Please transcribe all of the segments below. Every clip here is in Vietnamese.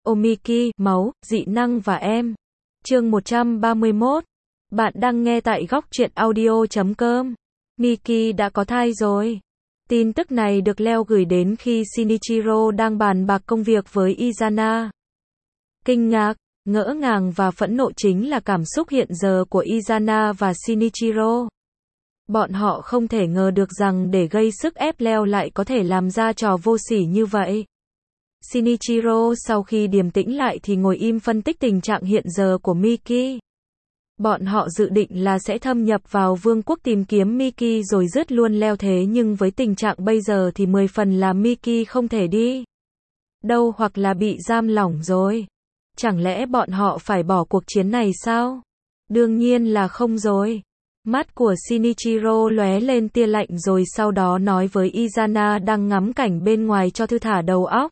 Omiki, máu, dị năng và em. Chương 131. Bạn đang nghe tại góc truyện audio.com. Miki đã có thai rồi. Tin tức này được Leo gửi đến khi Shinichiro đang bàn bạc công việc với Izana. Kinh ngạc, ngỡ ngàng và phẫn nộ chính là cảm xúc hiện giờ của Izana và Shinichiro. Bọn họ không thể ngờ được rằng để gây sức ép Leo lại có thể làm ra trò vô sỉ như vậy. Shinichiro sau khi điềm tĩnh lại thì ngồi im phân tích tình trạng hiện giờ của Miki. Bọn họ dự định là sẽ thâm nhập vào vương quốc tìm kiếm Miki rồi dứt luôn Leo, thế nhưng với tình trạng bây giờ thì 10 phần là Miki không thể đi đâu hoặc là bị giam lỏng rồi. Chẳng lẽ bọn họ phải bỏ cuộc chiến này sao? Đương nhiên là không rồi. Mắt của Shinichiro lóe lên tia lạnh rồi sau đó nói với Izana đang ngắm cảnh bên ngoài cho thư thả đầu óc.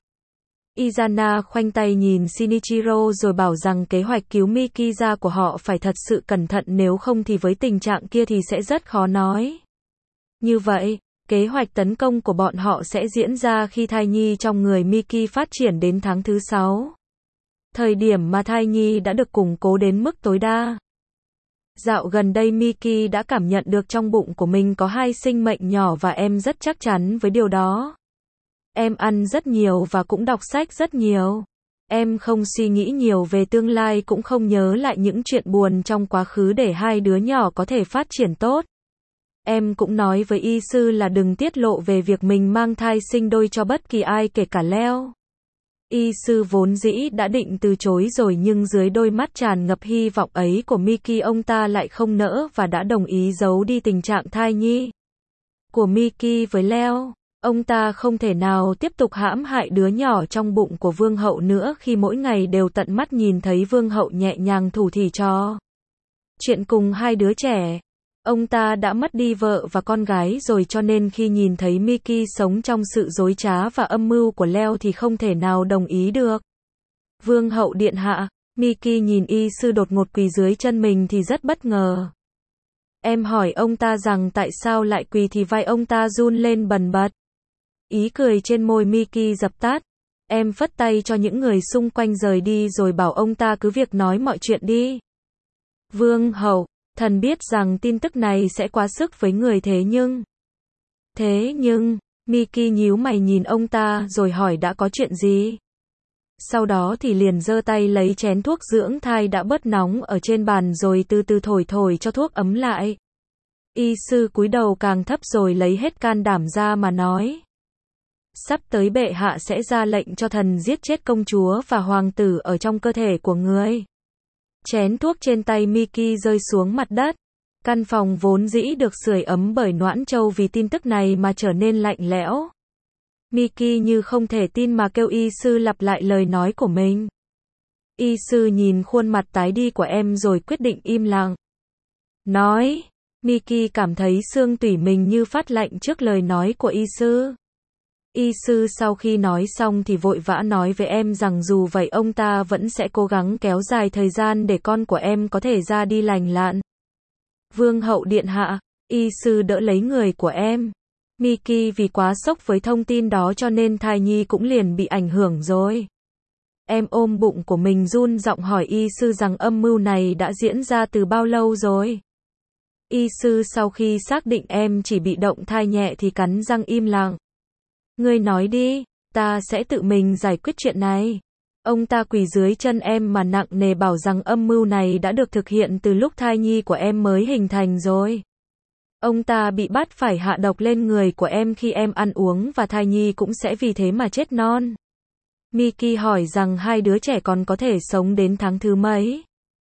Izana khoanh tay nhìn Shinichiro rồi bảo rằng kế hoạch cứu Miki ra của họ phải thật sự cẩn thận, nếu không thì với tình trạng kia thì sẽ rất khó nói. Như vậy, kế hoạch tấn công của bọn họ sẽ diễn ra khi thai nhi trong người Miki phát triển đến tháng thứ 6. Thời điểm mà thai nhi đã được củng cố đến mức tối đa. Dạo gần đây Miki đã cảm nhận được trong bụng của mình có 2 sinh mệnh nhỏ và em rất chắc chắn với điều đó. Em ăn rất nhiều và cũng đọc sách rất nhiều. Em không suy nghĩ nhiều về tương lai, cũng không nhớ lại những chuyện buồn trong quá khứ để 2 đứa nhỏ có thể phát triển tốt. Em cũng nói với y sư là đừng tiết lộ về việc mình mang thai sinh đôi cho bất kỳ ai, kể cả Leo. Y sư vốn dĩ đã định từ chối rồi, nhưng dưới đôi mắt tràn ngập hy vọng ấy của Miki, ông ta lại không nỡ và đã đồng ý giấu đi tình trạng thai nhi của Miki với Leo. Ông ta không thể nào tiếp tục hãm hại đứa nhỏ trong bụng của vương hậu nữa khi mỗi ngày đều tận mắt nhìn thấy vương hậu nhẹ nhàng thủ thỉ trò chuyện cùng 2 đứa trẻ. Ông ta đã mất đi vợ và con gái rồi, cho nên khi nhìn thấy Miki sống trong sự dối trá và âm mưu của Leo thì không thể nào đồng ý được. Vương hậu điện hạ, Miki nhìn y sư đột ngột quỳ dưới chân mình thì rất bất ngờ. Em hỏi ông ta rằng tại sao lại quỳ thì vai ông ta run lên bần bật. Ý cười trên môi Miki dập tắt. Em phất tay cho những người xung quanh rời đi rồi bảo ông ta cứ việc nói mọi chuyện đi. Vương hậu, thần biết rằng tin tức này sẽ quá sức với người, thế nhưng, Miki nhíu mày nhìn ông ta rồi hỏi đã có chuyện gì? Sau đó thì liền giơ tay lấy chén thuốc dưỡng thai đã bớt nóng ở trên bàn rồi từ từ thổi cho thuốc ấm lại. Y sư cúi đầu càng thấp rồi lấy hết can đảm ra mà nói. Sắp tới bệ hạ sẽ ra lệnh cho thần giết chết công chúa và hoàng tử ở trong cơ thể của người. Chén thuốc trên tay Miki rơi xuống mặt đất. Căn phòng vốn dĩ được sưởi ấm bởi noãn châu vì tin tức này mà trở nên lạnh lẽo. Miki như không thể tin mà kêu y sư lặp lại lời nói của mình. Y sư nhìn khuôn mặt tái đi của em rồi quyết định im lặng. Nói, Miki cảm thấy xương tủy mình như phát lạnh trước lời nói của y sư. Y sư sau khi nói xong thì vội vã nói với em rằng dù vậy ông ta vẫn sẽ cố gắng kéo dài thời gian để con của em có thể ra đi lành lặn. Vương hậu điện hạ, y sư đỡ lấy người của em. Miki vì quá sốc với thông tin đó cho nên thai nhi cũng liền bị ảnh hưởng rồi. Em ôm bụng của mình run giọng hỏi y sư rằng âm mưu này đã diễn ra từ bao lâu rồi. Y sư sau khi xác định em chỉ bị động thai nhẹ thì cắn răng im lặng. Ngươi nói đi, ta sẽ tự mình giải quyết chuyện này. Ông ta quỳ dưới chân em mà nặng nề bảo rằng âm mưu này đã được thực hiện từ lúc thai nhi của em mới hình thành rồi. Ông ta bị bắt phải hạ độc lên người của em khi em ăn uống và thai nhi cũng sẽ vì thế mà chết non. Miki hỏi rằng 2 đứa trẻ còn có thể sống đến tháng thứ mấy.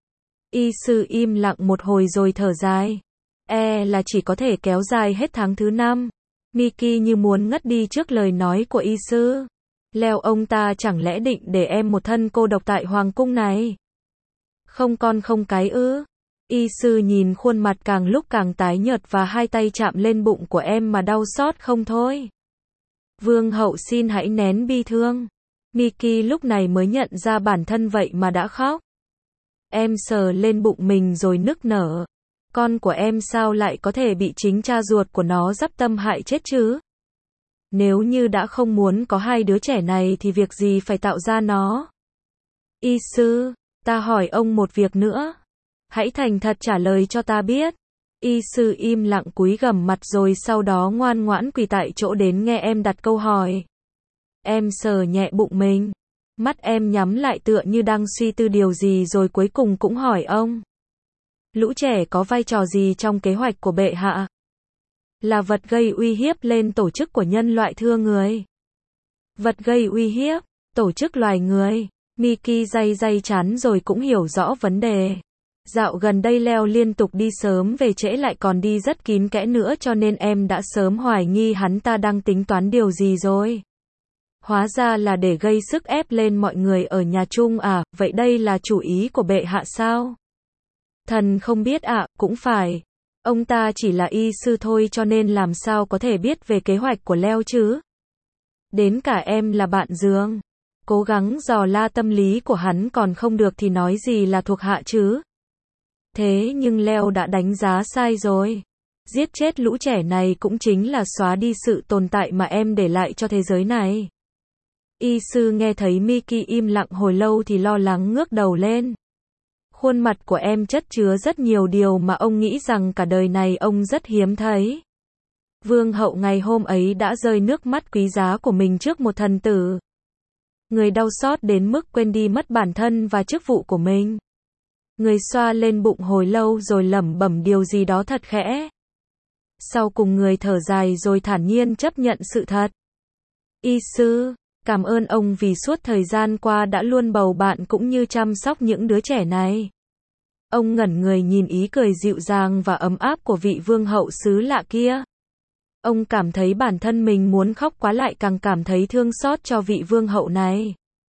Y sư im lặng một hồi rồi thở dài. Là chỉ có thể kéo dài hết tháng thứ 5. Miki như muốn ngất đi trước lời nói của y sư. Leo ông ta chẳng lẽ định để em một thân cô độc tại hoàng cung này? Không con không cái ư? Y sư nhìn khuôn mặt càng lúc càng tái nhợt và 2 tay chạm lên bụng của em mà đau xót không thôi. Vương hậu xin hãy nén bi thương. Miki lúc này mới nhận ra bản thân vậy mà đã khóc. Em sờ lên bụng mình rồi nức nở. Con của em sao lại có thể bị chính cha ruột của nó dắp tâm hại chết chứ? Nếu như đã không muốn có 2 đứa trẻ này thì việc gì phải tạo ra nó? Y sư, ta hỏi ông một việc nữa. Hãy thành thật trả lời cho ta biết. Y sư im lặng cúi gằm mặt rồi sau đó ngoan ngoãn quỳ tại chỗ đến nghe em đặt câu hỏi. Em sờ nhẹ bụng mình. Mắt em nhắm lại tựa như đang suy tư điều gì rồi cuối cùng cũng hỏi ông. Lũ trẻ có vai trò gì trong kế hoạch của bệ hạ? Là vật gây uy hiếp lên tổ chức của nhân loại thưa người. Vật gây uy hiếp, tổ chức loài người. Miki day chán rồi cũng hiểu rõ vấn đề. Dạo gần đây Leo liên tục đi sớm về trễ lại còn đi rất kín kẽ nữa cho nên em đã sớm hoài nghi hắn ta đang tính toán điều gì rồi. Hóa ra là để gây sức ép lên mọi người ở nhà chung à, vậy đây là chủ ý của bệ hạ sao? Thần không biết ạ, cũng phải. Ông ta chỉ là y sư thôi cho nên làm sao có thể biết về kế hoạch của Leo chứ? Đến cả em là bạn giường. Cố gắng dò la tâm lý của hắn còn không được thì nói gì là thuộc hạ chứ? Thế nhưng Leo đã đánh giá sai rồi. Giết chết lũ trẻ này cũng chính là xóa đi sự tồn tại mà em để lại cho thế giới này. Y sư nghe thấy Miki im lặng hồi lâu thì lo lắng ngước đầu lên. Khuôn mặt của em chất chứa rất nhiều điều mà ông nghĩ rằng cả đời này ông rất hiếm thấy. Vương hậu ngày hôm ấy đã rơi nước mắt quý giá của mình trước một thần tử. Người đau xót đến mức quên đi mất bản thân và chức vụ của mình. Người xoa lên bụng hồi lâu rồi lẩm bẩm điều gì đó thật khẽ. Sau cùng người thở dài rồi thản nhiên chấp nhận sự thật. Y sư, cảm ơn ông vì suốt thời gian qua đã luôn bầu bạn cũng như chăm sóc những đứa trẻ này. Ông ngẩn người nhìn ý cười dịu dàng và ấm áp của vị vương hậu xứ lạ kia. Ông cảm thấy bản thân mình muốn khóc quá lại càng cảm thấy thương xót cho vị vương hậu này.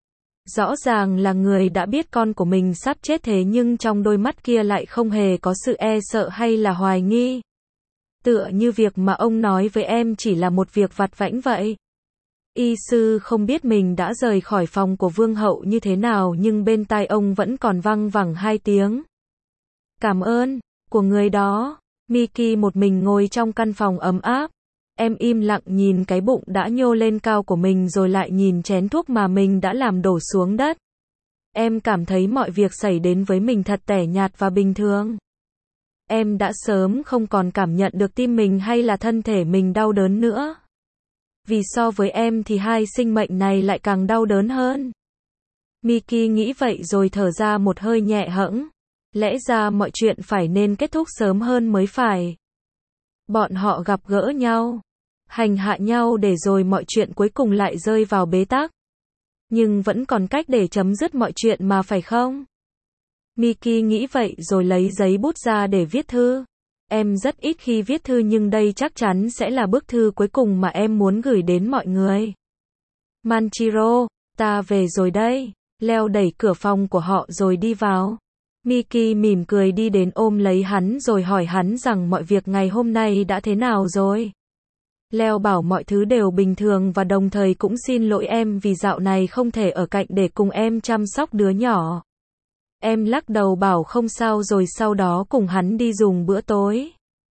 Rõ ràng là người đã biết con của mình sắp chết thế nhưng trong đôi mắt kia lại không hề có sự e sợ hay là hoài nghi. Tựa như việc mà ông nói với em chỉ là một việc vặt vãnh vậy. Y sư không biết mình đã rời khỏi phòng của vương hậu như thế nào nhưng bên tai ông vẫn còn văng vẳng hai tiếng. Cảm ơn, của người đó. Miki một mình ngồi trong căn phòng ấm áp. Em im lặng nhìn cái bụng đã nhô lên cao của mình rồi lại nhìn chén thuốc mà mình đã làm đổ xuống đất. Em cảm thấy mọi việc xảy đến với mình thật tẻ nhạt và bình thường. Em đã sớm không còn cảm nhận được tim mình hay là thân thể mình đau đớn nữa. Vì so với em thì hai sinh mệnh này lại càng đau đớn hơn. Miki nghĩ vậy rồi thở ra một hơi nhẹ hẫng. Lẽ ra mọi chuyện phải nên kết thúc sớm hơn mới phải. Bọn họ gặp gỡ nhau, hành hạ nhau để rồi mọi chuyện cuối cùng lại rơi vào bế tắc. Nhưng vẫn còn cách để chấm dứt mọi chuyện mà phải không? Miki nghĩ vậy rồi lấy giấy bút ra để viết thư. Em rất ít khi viết thư nhưng đây chắc chắn sẽ là bức thư cuối cùng mà em muốn gửi đến mọi người. Manchiro, ta về rồi đây. Leo đẩy cửa phòng của họ rồi đi vào. Miki mỉm cười đi đến ôm lấy hắn rồi hỏi hắn rằng mọi việc ngày hôm nay đã thế nào rồi. Leo bảo mọi thứ đều bình thường và đồng thời cũng xin lỗi em vì dạo này không thể ở cạnh để cùng em chăm sóc đứa nhỏ. Em lắc đầu bảo không sao rồi sau đó cùng hắn đi dùng bữa tối.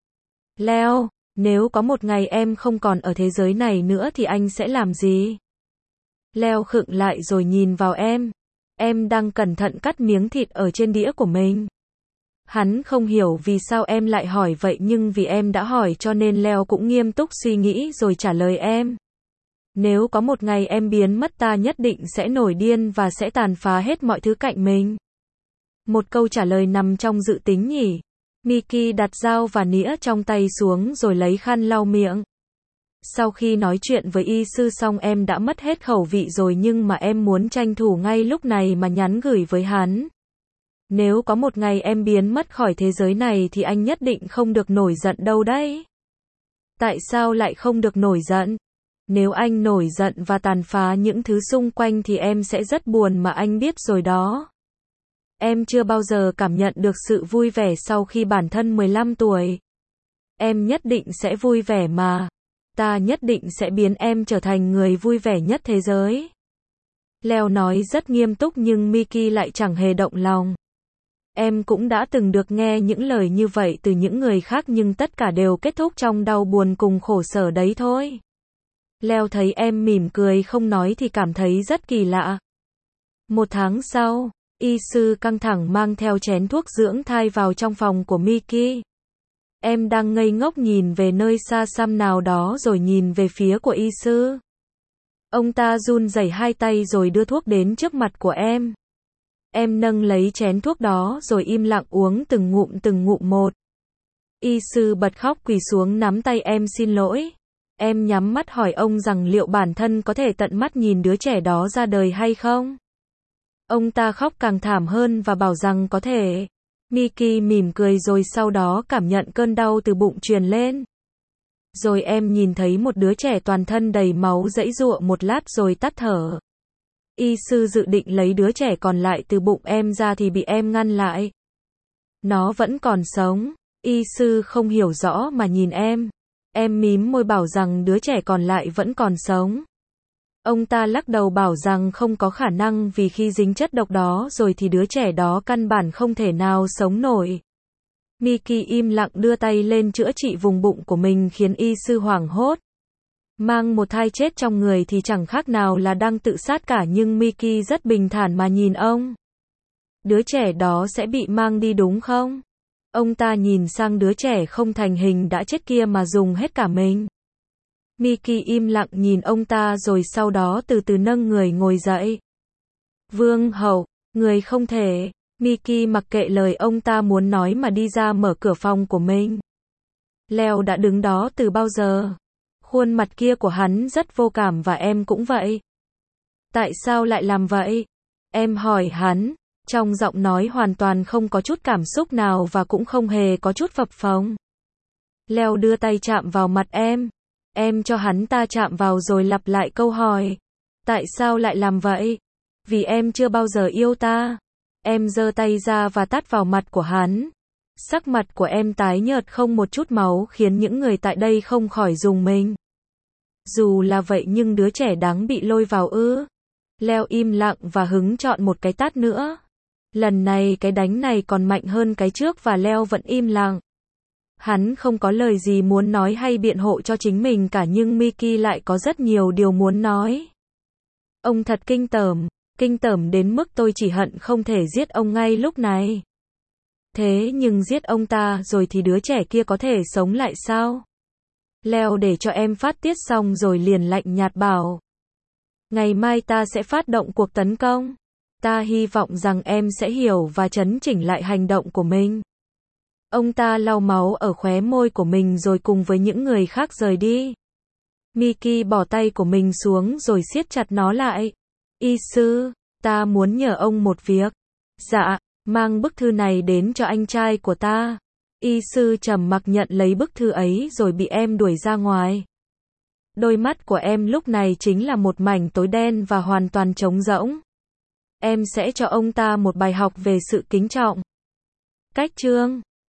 Leo, nếu có một ngày em không còn ở thế giới này nữa thì anh sẽ làm gì? Leo khựng lại rồi nhìn vào em. Em đang cẩn thận cắt miếng thịt ở trên đĩa của mình. Hắn không hiểu vì sao em lại hỏi vậy nhưng vì em đã hỏi cho nên Leo cũng nghiêm túc suy nghĩ rồi trả lời em. Nếu có một ngày em biến mất ta nhất định sẽ nổi điên và sẽ tàn phá hết mọi thứ cạnh mình. Một câu trả lời nằm trong dự tính nhỉ. Miki đặt dao và nĩa trong tay xuống rồi lấy khăn lau miệng. Sau khi nói chuyện với y sư xong em đã mất hết khẩu vị rồi nhưng mà em muốn tranh thủ ngay lúc này mà nhắn gửi với hắn. Nếu có một ngày em biến mất khỏi thế giới này thì anh nhất định không được nổi giận đâu đấy. Tại sao lại không được nổi giận? Nếu anh nổi giận và tàn phá những thứ xung quanh thì em sẽ rất buồn mà anh biết rồi đó. Em chưa bao giờ cảm nhận được sự vui vẻ sau khi bản thân 15 tuổi. Em nhất định sẽ vui vẻ mà. Ta nhất định sẽ biến em trở thành người vui vẻ nhất thế giới. Leo nói rất nghiêm túc nhưng Miki lại chẳng hề động lòng. Em cũng đã từng được nghe những lời như vậy từ những người khác nhưng tất cả đều kết thúc trong đau buồn cùng khổ sở đấy thôi. Leo thấy em mỉm cười không nói thì cảm thấy rất kỳ lạ. 1 tháng sau, y sư căng thẳng mang theo chén thuốc dưỡng thai vào trong phòng của Miki. Em đang ngây ngốc nhìn về nơi xa xăm nào đó rồi nhìn về phía của y sư. Ông ta run rẩy hai tay rồi đưa thuốc đến trước mặt của em. Em nâng lấy chén thuốc đó rồi im lặng uống từng ngụm một. Y sư bật khóc quỳ xuống nắm tay em xin lỗi. Em nhắm mắt hỏi ông rằng liệu bản thân có thể tận mắt nhìn đứa trẻ đó ra đời hay không? Ông ta khóc càng thảm hơn và bảo rằng có thể. Miki mỉm cười rồi sau đó cảm nhận cơn đau từ bụng truyền lên. Rồi em nhìn thấy một đứa trẻ toàn thân đầy máu giãy giụa một lát rồi tắt thở. Y sư dự định lấy đứa trẻ còn lại từ bụng em ra thì bị em ngăn lại. Nó vẫn còn sống. Y sư không hiểu rõ mà nhìn em. Em mím môi bảo rằng đứa trẻ còn lại vẫn còn sống. Ông ta lắc đầu bảo rằng không có khả năng vì khi dính chất độc đó rồi thì đứa trẻ đó căn bản không thể nào sống nổi. Miki im lặng đưa tay lên chữa trị vùng bụng của mình khiến y sư hoảng hốt. Mang một thai chết trong người thì chẳng khác nào là đang tự sát cả nhưng Miki rất bình thản mà nhìn ông. Đứa trẻ đó sẽ bị mang đi đúng không? Ông ta nhìn sang đứa trẻ không thành hình đã chết kia mà dùng hết cả mình. Miki im lặng nhìn ông ta rồi sau đó từ từ nâng người ngồi dậy. Vương hậu, người không thể. Miki mặc kệ lời ông ta muốn nói mà đi ra mở cửa phòng của mình. Leo đã đứng đó từ bao giờ. Khuôn mặt kia của hắn rất vô cảm và em cũng vậy. Tại sao lại làm vậy? Em hỏi hắn, trong giọng nói hoàn toàn không có chút cảm xúc nào và cũng không hề có chút phập phồng. Leo đưa tay chạm vào mặt em. Em cho hắn ta chạm vào rồi lặp lại câu hỏi. Tại sao lại làm vậy? Vì em chưa bao giờ yêu ta. Em giơ tay ra và tát vào mặt của hắn. Sắc mặt của em tái nhợt không một chút máu khiến những người tại đây không khỏi rùng mình. Dù là vậy nhưng đứa trẻ đáng bị lôi vào ư? Leo im lặng và hứng chọn một cái tát nữa. Lần này cái đánh này còn mạnh hơn cái trước và Leo vẫn im lặng. Hắn không có lời gì muốn nói hay biện hộ cho chính mình cả nhưng Miki lại có rất nhiều điều muốn nói. Ông thật kinh tởm đến mức tôi chỉ hận không thể giết ông ngay lúc này. Thế nhưng giết ông ta rồi thì đứa trẻ kia có thể sống lại sao? Leo để cho em phát tiết xong rồi liền lạnh nhạt bảo. Ngày mai ta sẽ phát động cuộc tấn công. Ta hy vọng rằng em sẽ hiểu và chấn chỉnh lại hành động của mình. Ông ta lau máu ở khóe môi của mình rồi cùng với những người khác rời đi. Miki bỏ tay của mình xuống rồi siết chặt nó lại. Y sư, ta muốn nhờ ông một việc. Dạ, mang bức thư này đến cho anh trai của ta. Y sư trầm mặc nhận lấy bức thư ấy rồi bị em đuổi ra ngoài. Đôi mắt của em lúc này chính là một mảnh tối đen và hoàn toàn trống rỗng. Em sẽ cho ông ta một bài học về sự kính trọng. Cách chương